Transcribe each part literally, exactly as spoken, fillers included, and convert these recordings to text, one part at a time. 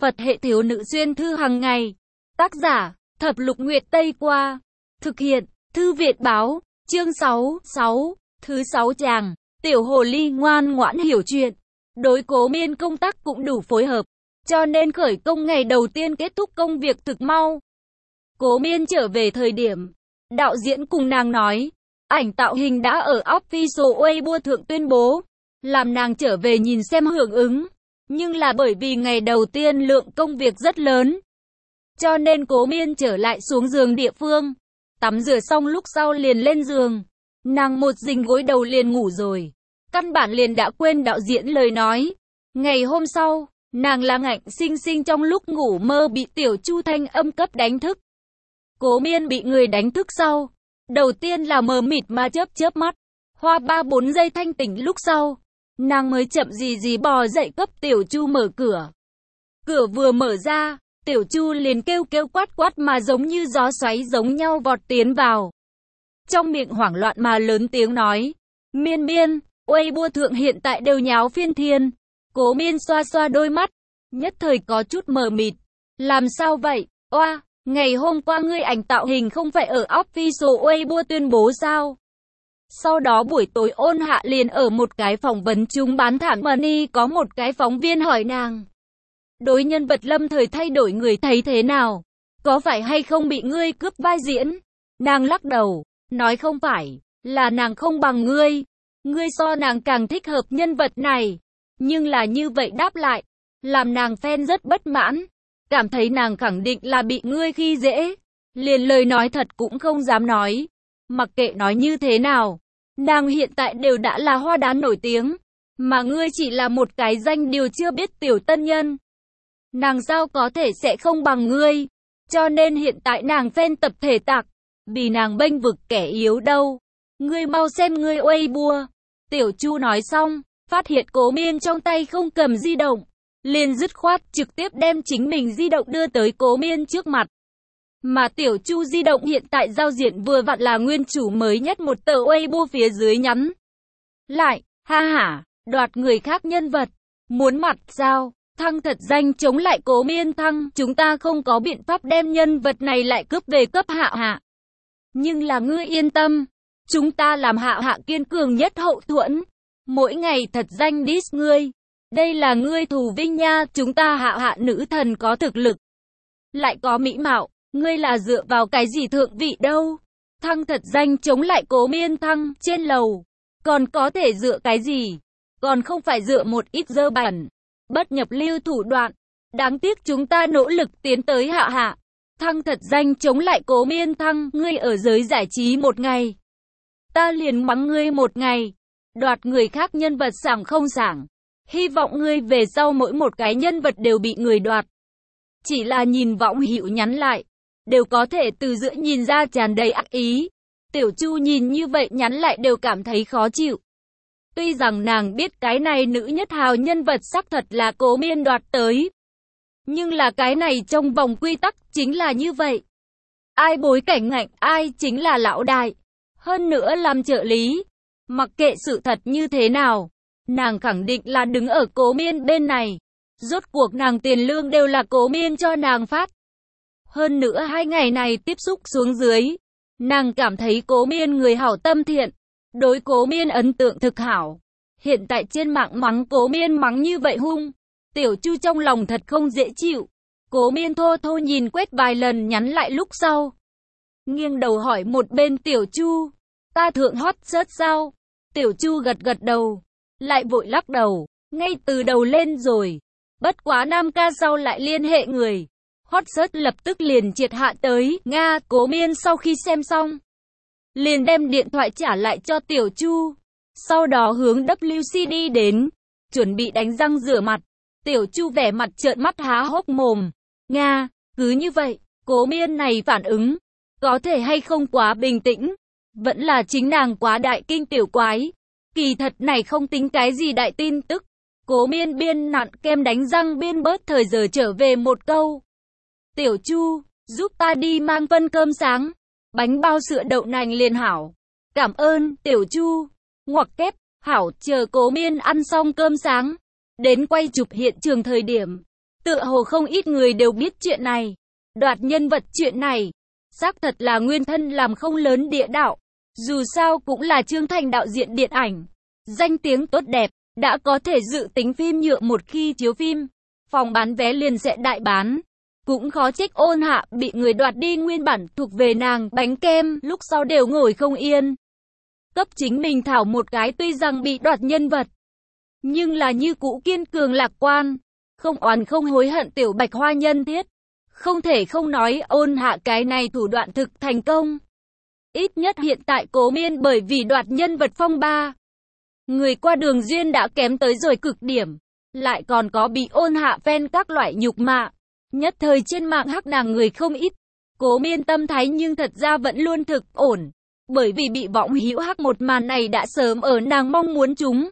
Phật hệ thiếu nữ xuyên thư hàng ngày. Tác giả, Thập Lục Nguyệt Tây Qua. Thực hiện, Thư Viện Báo, chương sáu, sáu, thứ sáu chàng, tiểu hồ ly ngoan ngoãn hiểu chuyện. Đối Cố Miên công tác cũng đủ phối hợp, cho nên khởi công ngày đầu tiên kết thúc công việc thực mau. Cố Miên trở về thời điểm, đạo diễn cùng nàng nói, ảnh tạo hình đã ở official Weibo thượng tuyên bố, làm nàng trở về nhìn xem hưởng ứng. Nhưng là bởi vì ngày đầu tiên lượng công việc rất lớn, cho nên Cố Miên trở lại xuống giường địa phương, tắm rửa xong lúc sau liền lên giường. Nàng một dình gối đầu liền ngủ rồi, căn bản liền đã quên đạo diễn lời nói. Ngày hôm sau, nàng là ngạnh sinh sinh trong lúc ngủ mơ bị Tiểu Chu thanh âm cấp đánh thức. Cố Miên bị người đánh thức sau, đầu tiên là mờ mịt mà chớp chớp mắt, hoa ba bốn giây thanh tỉnh lúc sau, nàng mới chậm gì gì bò dậy cấp Tiểu Chu mở cửa. Cửa vừa mở ra, Tiểu Chu liền kêu kêu quát quát mà giống như gió xoáy giống nhau vọt tiến vào. Trong miệng hoảng loạn mà lớn tiếng nói, Miên Miên, Weibo thượng hiện tại đều nháo phiên thiên. Cố Miên xoa xoa đôi mắt, nhất thời có chút mờ mịt. Làm sao vậy? Oa, ngày hôm qua ngươi ảnh tạo hình không phải ở official Weibo tuyên bố sao? Sau đó buổi tối Ôn Hạ liền ở một cái phỏng vấn chung bán thảm money có một cái phóng viên hỏi nàng, đối nhân vật lâm thời thay đổi người thấy thế nào? Có phải hay không bị ngươi cướp vai diễn? Nàng lắc đầu, nói không phải, là nàng không bằng ngươi. Ngươi so nàng càng thích hợp nhân vật này. Nhưng là như vậy đáp lại, làm nàng fan rất bất mãn, cảm thấy nàng khẳng định là bị ngươi khi dễ. Liền lời nói thật cũng không dám nói. Mặc kệ nói như thế nào, nàng hiện tại đều đã là hoa đán nổi tiếng, mà ngươi chỉ là một cái danh điều chưa biết tiểu tân nhân. Nàng sao có thể sẽ không bằng ngươi? Cho nên hiện tại nàng fan tập thể tạc, vì nàng bênh vực kẻ yếu đâu. Ngươi mau xem ngươi Weibo. Tiểu Chu nói xong, phát hiện Cố Miên trong tay không cầm di động, liền dứt khoát trực tiếp đem chính mình di động đưa tới Cố Miên trước mặt. Mà Tiểu Chu di động hiện tại giao diện vừa vặn là nguyên chủ mới nhất một tờ Weibo phía dưới nhắn lại, ha hả, đoạt người khác nhân vật, muốn mặt sao? Thăng thật danh chống lại Cố Miên thăng, chúng ta không có biện pháp đem nhân vật này lại cướp về cấp Hạ Hạ. Nhưng là ngươi yên tâm, chúng ta làm Hạ Hạ kiên cường nhất hậu thuẫn, mỗi ngày thật danh diss ngươi. Đây là ngươi thù vinh nha, chúng ta Hạ Hạ nữ thần có thực lực, lại có mỹ mạo, ngươi là dựa vào cái gì thượng vị đâu? Thăng thật danh chống lại Cố Miên thăng, trên lầu, còn có thể dựa cái gì? Còn không phải dựa một ít dơ bẩn, bất nhập lưu thủ đoạn. Đáng tiếc chúng ta nỗ lực tiến tới Hạ Hạ. Thăng thật danh chống lại Cố Miên thăng, ngươi ở giới giải trí một ngày, ta liền mắng ngươi một ngày. Đoạt người khác nhân vật sảng không sảng, hy vọng ngươi về sau mỗi một cái nhân vật đều bị người đoạt. Chỉ là nhìn Võng Hữu nhắn lại, đều có thể từ giữa nhìn ra tràn đầy ác ý. Tiểu Chu nhìn như vậy nhắn lại đều cảm thấy khó chịu. Tuy rằng nàng biết cái này nữ nhất hào nhân vật xác thật là Cố Miên đoạt tới, nhưng là cái này trong vòng quy tắc chính là như vậy. Ai bối cảnh ngạnh ai chính là lão đại. Hơn nữa làm trợ lý, mặc kệ sự thật như thế nào, nàng khẳng định là đứng ở Cố Miên bên này. Rốt cuộc nàng tiền lương đều là Cố Miên cho nàng phát. Hơn nữa hai ngày này tiếp xúc xuống dưới, nàng cảm thấy Cố Miên người hảo tâm thiện, đối Cố Miên ấn tượng thực hảo. Hiện tại trên mạng mắng Cố Miên mắng như vậy hung, Tiểu Chu trong lòng thật không dễ chịu. Cố Miên thô thô nhìn quét vài lần nhắn lại lúc sau, nghiêng đầu hỏi một bên Tiểu Chu, ta thượng hot search sao? Tiểu Chu gật gật đầu, lại vội lắc đầu, ngay từ đầu lên rồi. Bất quá Nam ca sau lại liên hệ người, hot search lập tức liền triệt hạ tới. Nga, Cố Miên sau khi xem xong, liền đem điện thoại trả lại cho Tiểu Chu, sau đó hướng vê kép xê đi đến, chuẩn bị đánh răng rửa mặt. Tiểu Chu vẻ mặt trợn mắt há hốc mồm. Nga, cứ như vậy, Cố Miên này phản ứng, có thể hay không quá bình tĩnh? Vẫn là chính nàng quá đại kinh tiểu quái. Kỳ thật này không tính cái gì đại tin tức. Cố Miên biên nặn kem đánh răng biên bớt thời giờ trở về một câu. Tiểu Chu, giúp ta đi mang phân cơm sáng, bánh bao sữa đậu nành liền hảo. Cảm ơn, Tiểu Chu. Ngoặc kép, hảo, chờ Cố Miên ăn xong cơm sáng, đến quay chụp hiện trường thời điểm, Tựa hồ không ít người đều biết chuyện này. Đoạt nhân vật chuyện này, xác thật là nguyên thân làm không lớn địa đạo. Dù sao cũng là Trương Thành đạo diễn điện ảnh. Danh tiếng tốt đẹp, đã có thể dự tính phim nhựa một khi chiếu phim. Phòng bán vé liền sẽ đại bán. Cũng khó trách Ôn Hạ bị người đoạt đi nguyên bản thuộc về nàng bánh kem, lúc sau đều ngồi không yên. Cấp chính mình thảo một cái tuy rằng bị đoạt nhân vật, nhưng là như cũ kiên cường lạc quan, không oán không hối hận tiểu bạch hoa nhân thiết. Không thể không nói Ôn Hạ cái này thủ đoạn thực thành công. Ít nhất hiện tại Cố Miên bởi vì đoạt nhân vật phong ba, người qua đường duyên đã kém tới rồi cực điểm, lại còn có bị Ôn Hạ fan các loại nhục mạ. Nhất thời trên mạng hắc nàng người không ít. Cố Miên tâm thái nhưng thật ra vẫn luôn thực ổn, bởi vì bị vọng hữu hắc một màn này đã sớm ở nàng mong muốn chúng.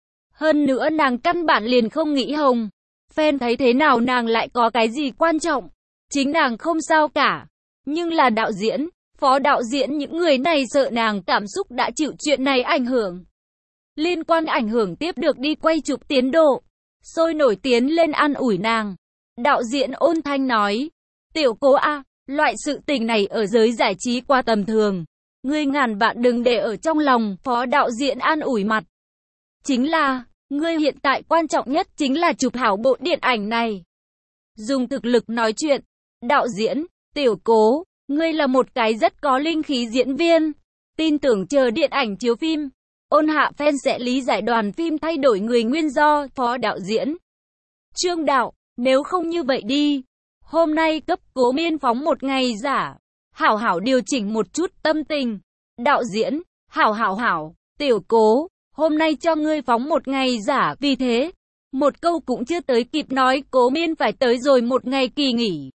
Hơn nữa nàng căn bản liền không nghĩ hồng. Fan thấy thế nào nàng lại có cái gì quan trọng. Chính nàng không sao cả. Nhưng là đạo diễn, phó đạo diễn những người này sợ nàng cảm xúc đã chịu chuyện này ảnh hưởng. Liên quan ảnh hưởng tiếp được đi quay chụp tiến độ. Sôi nổi tiến lên an ủi nàng. Đạo diễn Ôn Thanh nói, tiểu Cố a, loại sự tình này ở giới giải trí quá tầm thường. Ngươi ngàn vạn đừng để ở trong lòng, phó đạo diễn an ủi mặt. Chính là, ngươi hiện tại quan trọng nhất chính là chụp hảo bộ điện ảnh này. Dùng thực lực nói chuyện, đạo diễn, tiểu Cố, ngươi là một cái rất có linh khí diễn viên. Tin tưởng chờ điện ảnh chiếu phim, Ôn Hạ fan sẽ lý giải đoàn phim thay đổi người nguyên do, phó đạo diễn. Trương đạo, nếu không như vậy đi, hôm nay cấp Cố Miên phóng một ngày giả, hảo hảo điều chỉnh một chút tâm tình. Đạo diễn, hảo hảo hảo, tiểu Cố, hôm nay cho ngươi phóng một ngày giả, vì thế, một câu cũng chưa tới kịp nói Cố Miên phải tới rồi một ngày kỳ nghỉ.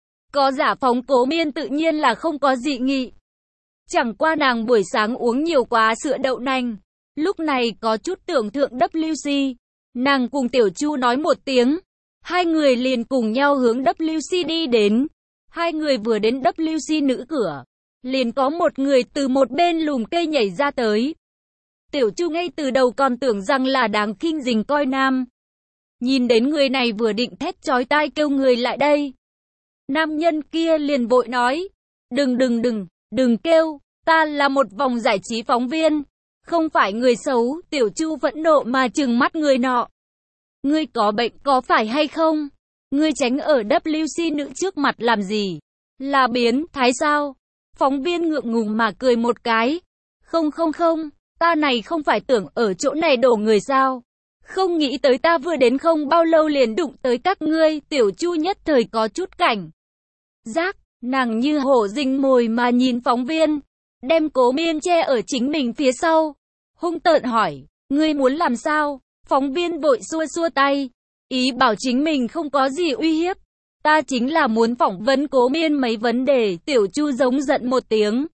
Có giả phóng Cố Miên tự nhiên là không có dị nghị. Chẳng qua nàng buổi sáng uống nhiều quá sữa đậu nành, lúc này có chút tưởng thượng W C, nàng cùng Tiểu Chu nói một tiếng. Hai người liền cùng nhau hướng W C đi đến. Hai người vừa đến W C nữ cửa, liền có một người từ một bên lùm cây nhảy ra tới. Tiểu Chu ngay từ đầu còn tưởng rằng là đáng khinh rình coi nam. Nhìn đến người này vừa định thét chói tai kêu người lại đây. Nam nhân kia liền vội nói, đừng đừng đừng, đừng kêu, ta là một vòng giải trí phóng viên, không phải người xấu. Tiểu Chu phẫn nộ mà trừng mắt người nọ. Ngươi có bệnh có phải hay không? Ngươi tránh ở W C nữ trước mặt làm gì? Là biến thái sao? Phóng viên ngượng ngùng mà cười một cái. Không không không, ta này không phải tưởng ở chỗ này đổ người sao? Không nghĩ tới ta vừa đến không bao lâu liền đụng tới các ngươi. Tiểu Chu nhất thời có chút cảnh giác, nàng như hổ rình mồi mà nhìn phóng viên, đem Cố Miên che ở chính mình phía sau. Hung tợn hỏi, ngươi muốn làm sao? Phóng viên vội xua xua tay, ý bảo chính mình không có gì uy hiếp. Ta chính là muốn phỏng vấn Cố Miên mấy vấn đề. Tiểu Chu giống giận một tiếng.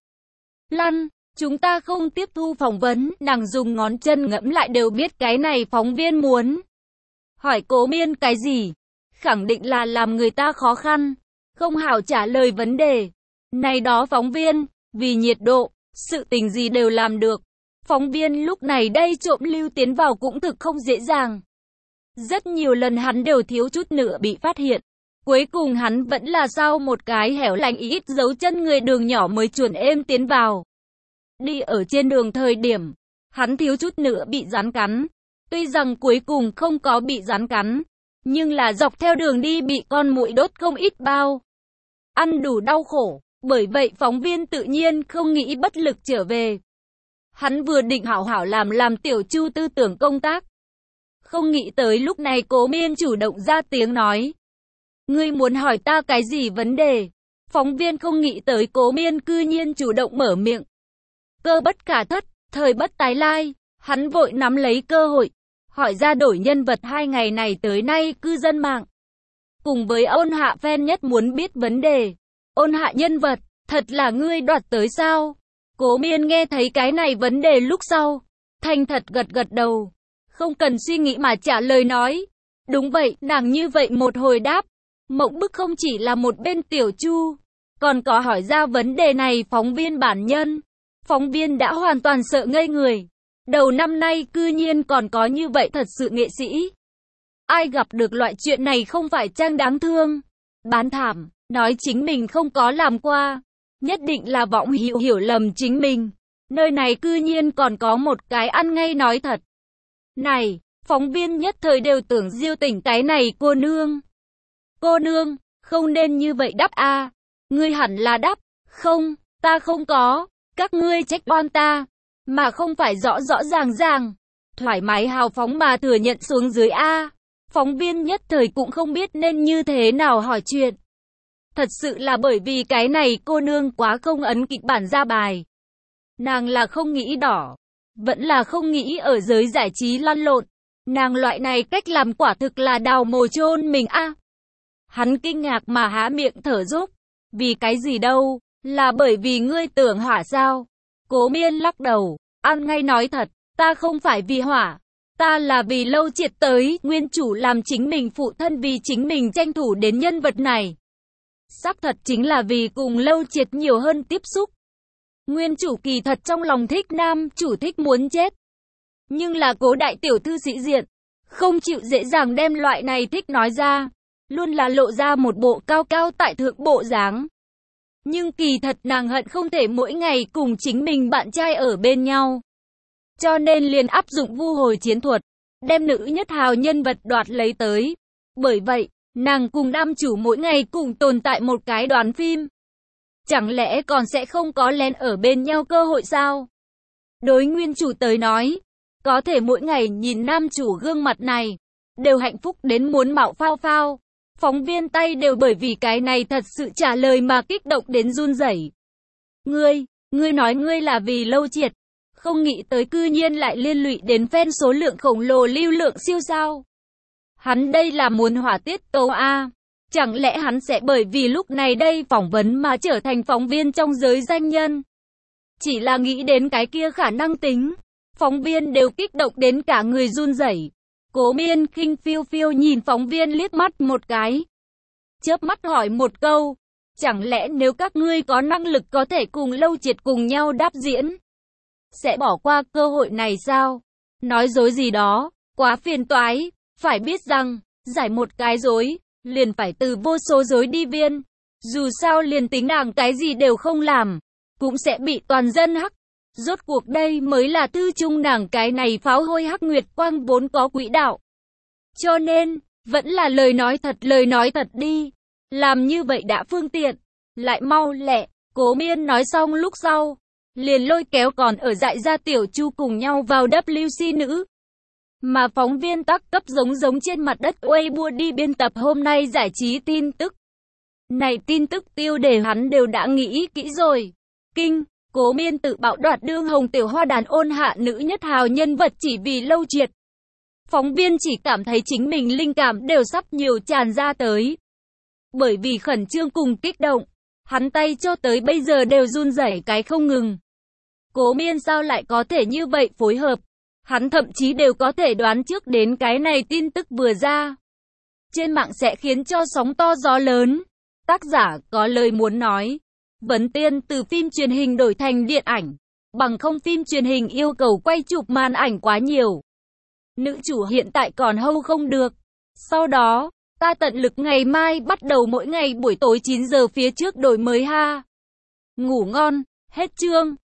Lăn, chúng ta không tiếp thu phỏng vấn. Nàng dùng ngón chân ngẫm lại đều biết cái này phóng viên muốn hỏi Cố Miên cái gì. Khẳng định là làm người ta khó khăn, không hảo trả lời vấn đề. Này đó phóng viên, vì nhiệt độ, sự tình gì đều làm được. Phóng viên lúc này đây trộm lưu tiến vào cũng thực không dễ dàng. Rất nhiều lần hắn đều thiếu chút nữa bị phát hiện. Cuối cùng hắn vẫn là sau một cái hẻo lánh ít dấu chân người đường nhỏ mới chuẩn êm tiến vào. Đi ở trên đường thời điểm, hắn thiếu chút nữa bị rắn cắn. Tuy rằng cuối cùng không có bị rắn cắn, nhưng là dọc theo đường đi bị con muỗi đốt không ít bao. Ăn đủ đau khổ, bởi vậy phóng viên tự nhiên không nghĩ bất lực trở về. Hắn vừa định hảo hảo làm làm Tiểu Chu tư tưởng công tác. Không nghĩ tới lúc này Cố Miên chủ động ra tiếng nói. Ngươi muốn hỏi ta cái gì vấn đề? Phóng viên không nghĩ tới Cố Miên cư nhiên chủ động mở miệng. Cơ bất khả thất, thời bất tái lai, hắn vội nắm lấy cơ hội, hỏi ra đổi nhân vật hai ngày này tới nay cư dân mạng. Cùng với Ôn Hạ fan nhất muốn biết vấn đề. Ôn Hạ nhân vật, thật là ngươi đoạt tới sao? Cố Miên nghe thấy cái này vấn đề lúc sau, thành thật gật gật đầu, không cần suy nghĩ mà trả lời nói. Đúng vậy, nàng như vậy một hồi đáp. Mộng bức không chỉ là một bên Tiểu Chu, còn có hỏi ra vấn đề này phóng viên bản nhân. Phóng viên đã hoàn toàn sợ ngây người. Đầu năm nay cư nhiên còn có như vậy thật sự nghệ sĩ. Ai gặp được loại chuyện này không phải chăng đáng thương? Bán thảm, nói chính mình không có làm qua. Nhất định là vọng hiểu hiểu lầm chính mình. Nơi này cư nhiên còn có một cái ăn ngay nói thật. Này, phóng viên nhất thời đều tưởng Diêu Tỉnh cái này cô nương. Cô nương, không nên như vậy đáp a. Ngươi hẳn là đáp, không, ta không có, các ngươi trách oan ta, mà không phải rõ rõ ràng ràng, thoải mái hào phóng mà thừa nhận xuống dưới a. Phóng viên nhất thời cũng không biết nên như thế nào hỏi chuyện. Thật sự là bởi vì cái này cô nương quá không ấn kịch bản ra bài. Nàng là không nghĩ đỏ, vẫn là không nghĩ ở giới giải trí lăn lộn. Nàng loại này cách làm quả thực là đào mồ chôn mình a. Hắn kinh ngạc mà há miệng thở dốc. Vì cái gì đâu, là bởi vì ngươi tưởng hỏa sao? Cố Miên lắc đầu, ăn ngay nói thật, ta không phải vì hỏa, ta là vì Lâu Triệt tới, nguyên chủ làm chính mình phụ thân vì chính mình tranh thủ đến nhân vật này. Xác thật chính là vì cùng Lâu Triệt nhiều hơn tiếp xúc. Nguyên chủ kỳ thật trong lòng thích nam chủ thích muốn chết. Nhưng là Cố đại tiểu thư sĩ diện, không chịu dễ dàng đem loại này thích nói ra. Luôn là lộ ra một bộ cao cao tại thượng bộ dáng. Nhưng kỳ thật nàng hận không thể mỗi ngày cùng chính mình bạn trai ở bên nhau. Cho nên liền áp dụng vu hồi chiến thuật, đem nữ nhất hào nhân vật đoạt lấy tới. Bởi vậy, nàng cùng nam chủ mỗi ngày cùng tồn tại một cái đoàn phim. Chẳng lẽ còn sẽ không có lén ở bên nhau cơ hội sao? Đối nguyên chủ tới nói, có thể mỗi ngày nhìn nam chủ gương mặt này, đều hạnh phúc đến muốn mạo phao phao. Phóng viên tay đều bởi vì cái này thật sự trả lời mà kích động đến run rẩy. Ngươi, ngươi nói ngươi là vì Lâu Triệt, không nghĩ tới cư nhiên lại liên lụy đến fan số lượng khổng lồ lưu lượng siêu sao. Hắn đây là muốn hỏa tiết tấu a. Chẳng lẽ hắn sẽ bởi vì lúc này đây phỏng vấn mà trở thành phóng viên trong giới danh nhân? Chỉ là nghĩ đến cái kia khả năng tính, phóng viên đều kích động đến cả người run rẩy. Cố Miên khinh phiêu phiêu nhìn phóng viên liếc mắt một cái. Chớp mắt hỏi một câu. Chẳng lẽ nếu các ngươi có năng lực có thể cùng Lâu Triệt cùng nhau đáp diễn, sẽ bỏ qua cơ hội này sao? Nói dối gì đó, quá phiền toái. Phải biết rằng, giải một cái dối, liền phải từ vô số dối đi viên. Dù sao liền tính nàng cái gì đều không làm, cũng sẽ bị toàn dân hắc. Rốt cuộc đây mới là thư chung nàng cái này pháo hôi hắc nguyệt quang vốn có quỹ đạo. Cho nên, vẫn là lời nói thật lời nói thật đi. Làm như vậy đã phương tiện, lại mau lẹ. Cố Miên nói xong lúc sau, liền lôi kéo còn ở dại ra Tiểu Chu cùng nhau vào W C nữ. Mà phóng viên tắc cấp giống giống trên mặt đất Weibo đi biên tập hôm nay giải trí tin tức. Này tin tức tiêu đề hắn đều đã nghĩ kỹ rồi. Kinh, Cố Miên tự bạo đoạt đương hồng tiểu hoa đàn ôn hạ nữ nhất hào nhân vật chỉ vì Lâu Triệt. Phóng viên chỉ cảm thấy chính mình linh cảm đều sắp nhiều tràn ra tới. Bởi vì khẩn trương cùng kích động, hắn tay cho tới bây giờ đều run rẩy cái không ngừng. Cố Miên sao lại có thể như vậy phối hợp? Hắn thậm chí đều có thể đoán trước đến cái này tin tức vừa ra. Trên mạng sẽ khiến cho sóng to gió lớn. Tác giả có lời muốn nói. Vấn tiên từ phim truyền hình đổi thành điện ảnh. Bằng không phim truyền hình yêu cầu quay chụp màn ảnh quá nhiều. Nữ chủ hiện tại còn hâu không được. Sau đó, ta tận lực ngày mai bắt đầu mỗi ngày buổi tối chín giờ phía trước đổi mới ha. Ngủ ngon, hết chương.